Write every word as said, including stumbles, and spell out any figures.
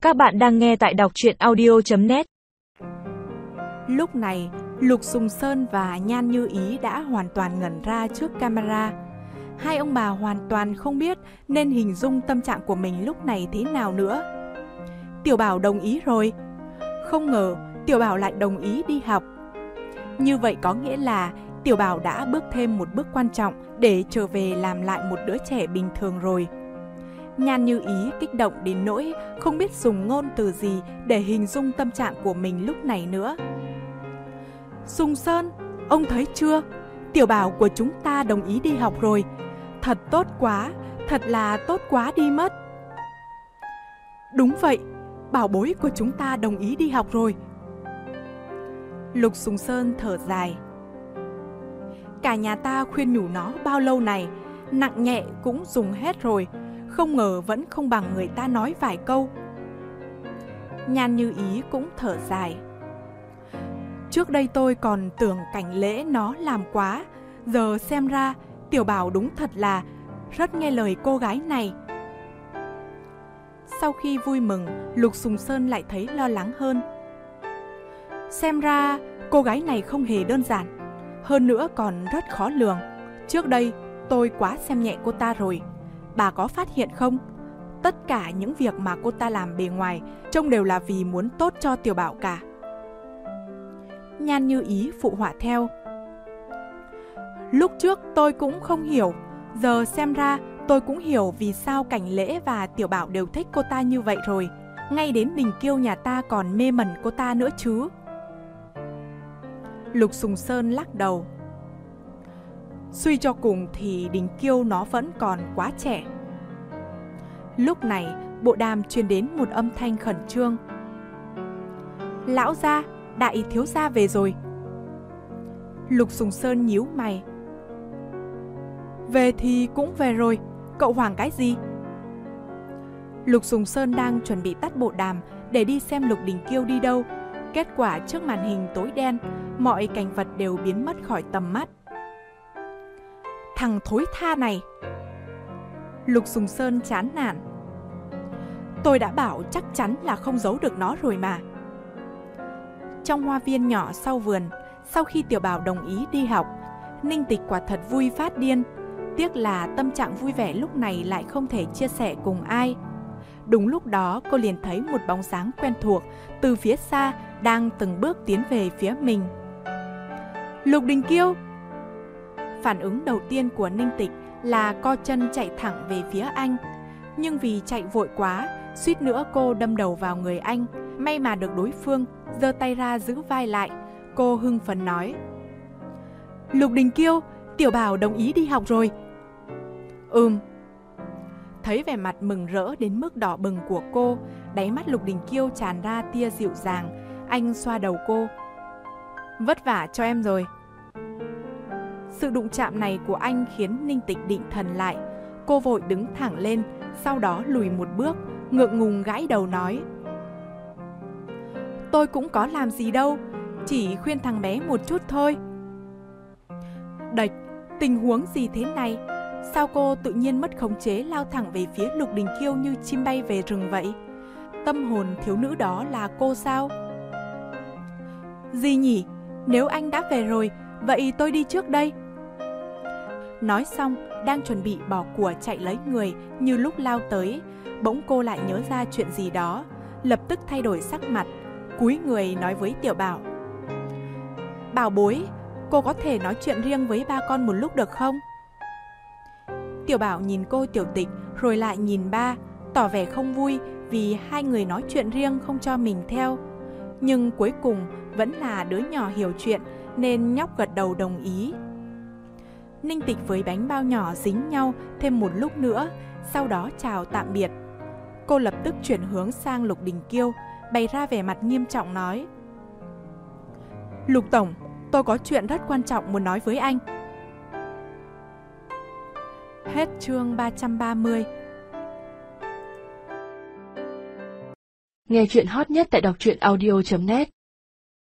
Các bạn đang nghe tại đọc truyện audio chấm net. Lúc này, Lục Sùng Sơn và Nhan Như Ý đã hoàn toàn ngẩn ra trước camera. Hai ông bà hoàn toàn không biết nên hình dung tâm trạng của mình lúc này thế nào nữa. Tiểu Bảo đồng ý rồi. Không ngờ Tiểu Bảo lại đồng ý đi học. Như vậy có nghĩa là Tiểu Bảo đã bước thêm một bước quan trọng để trở về làm lại một đứa trẻ bình thường rồi. Nhan Như Ý kích động đến nỗi không biết dùng ngôn từ gì để hình dung tâm trạng của mình lúc này nữa. Sùng Sơn, ông thấy chưa? Tiểu Bảo của chúng ta đồng ý đi học rồi. Thật tốt quá, thật là tốt quá đi mất. Đúng vậy, bảo bối của chúng ta đồng ý đi học rồi. Lục Sùng Sơn thở dài. Cả nhà ta khuyên nhủ nó bao lâu này, nặng nhẹ cũng dùng hết rồi, không ngờ vẫn không bằng người ta nói vài câu. Nhan Như Ý cũng thở dài. Trước đây tôi còn tưởng Cảnh Lễ nó làm quá, giờ xem ra Tiểu Bảo đúng thật là rất nghe lời cô gái này. Sau khi vui mừng, Lục Sùng Sơn lại thấy lo lắng hơn. Xem ra cô gái này không hề đơn giản, hơn nữa còn rất khó lường. Trước đây tôi quá xem nhẹ cô ta rồi. Bà có phát hiện không? Tất cả những việc mà cô ta làm bề ngoài trông đều là vì muốn tốt cho Tiểu Bảo cả. Nhan Như Ý phụ họa theo. Lúc trước tôi cũng không hiểu, giờ xem ra tôi cũng hiểu vì sao Cảnh Lễ và Tiểu Bảo đều thích cô ta như vậy rồi. Ngay đến Đình Kiêu nhà ta còn mê mẩn cô ta nữa chứ. Lục Sùng Sơn lắc đầu. Suy cho cùng thì Đình Kiêu nó vẫn còn quá trẻ. Lúc này, bộ đàm truyền đến một âm thanh khẩn trương. Lão gia, đại thiếu gia về rồi. Lục Sùng Sơn nhíu mày. Về thì cũng về rồi, cậu hoảng cái gì? Lục Sùng Sơn đang chuẩn bị tắt bộ đàm để đi xem Lục Đình Kiêu đi đâu. Kết quả trước màn hình tối đen, mọi cảnh vật đều biến mất khỏi tầm mắt. Thằng thối tha này! Lục Sùng Sơn chán nản. Tôi đã bảo chắc chắn là không giấu được nó rồi mà. Trong hoa viên nhỏ sau vườn, sau khi Tiểu Bảo đồng ý đi học, Ninh Tịch quả thật vui phát điên. Tiếc là tâm trạng vui vẻ lúc này lại không thể chia sẻ cùng ai. Đúng lúc đó cô liền thấy một bóng dáng quen thuộc từ phía xa đang từng bước tiến về phía mình. Lục Đình Kiêu! Phản ứng đầu tiên của Ninh Tịch là co chân chạy thẳng về phía anh. Nhưng vì chạy vội quá, suýt nữa cô đâm đầu vào người anh. May mà được đối phương giơ tay ra giữ vai lại. Cô hưng phấn nói. Lục Đình Kiêu, Tiểu Bảo đồng ý đi học rồi. Ừm. Thấy vẻ mặt mừng rỡ đến mức đỏ bừng của cô, đáy mắt Lục Đình Kiêu tràn ra tia dịu dàng. Anh xoa đầu cô. Vất vả cho em rồi. Sự đụng chạm này của anh khiến Ninh Tịch định thần lại. Cô vội đứng thẳng lên, sau đó lùi một bước, ngượng ngùng gãi đầu nói. Tôi cũng có làm gì đâu, chỉ khuyên thằng bé một chút thôi. Đệch, tình huống gì thế này? Sao cô tự nhiên mất khống chế lao thẳng về phía Lục Đình Kiêu như chim bay về rừng vậy? Tâm hồn thiếu nữ đó là cô sao? Gì nhỉ? Nếu anh đã về rồi, vậy tôi đi trước đây. Nói xong, đang chuẩn bị bỏ của chạy lấy người như lúc lao tới, bỗng cô lại nhớ ra chuyện gì đó, lập tức thay đổi sắc mặt, cúi người nói với Tiểu Bảo. Bảo bối, cô có thể nói chuyện riêng với ba con một lúc được không? Tiểu Bảo nhìn cô Tiểu Tịch rồi lại nhìn ba, tỏ vẻ không vui vì hai người nói chuyện riêng không cho mình theo. Nhưng cuối cùng vẫn là đứa nhỏ hiểu chuyện nên nhóc gật đầu đồng ý. Ninh Tịch với bánh bao nhỏ dính nhau thêm một lúc nữa, sau đó chào tạm biệt. Cô lập tức chuyển hướng sang Lục Đình Kiêu, bày ra vẻ mặt nghiêm trọng nói. Lục Tổng, tôi có chuyện rất quan trọng muốn nói với anh. Hết chương ba trăm ba mươi. Nghe chuyện hot nhất tại đọc truyện audio chấm net.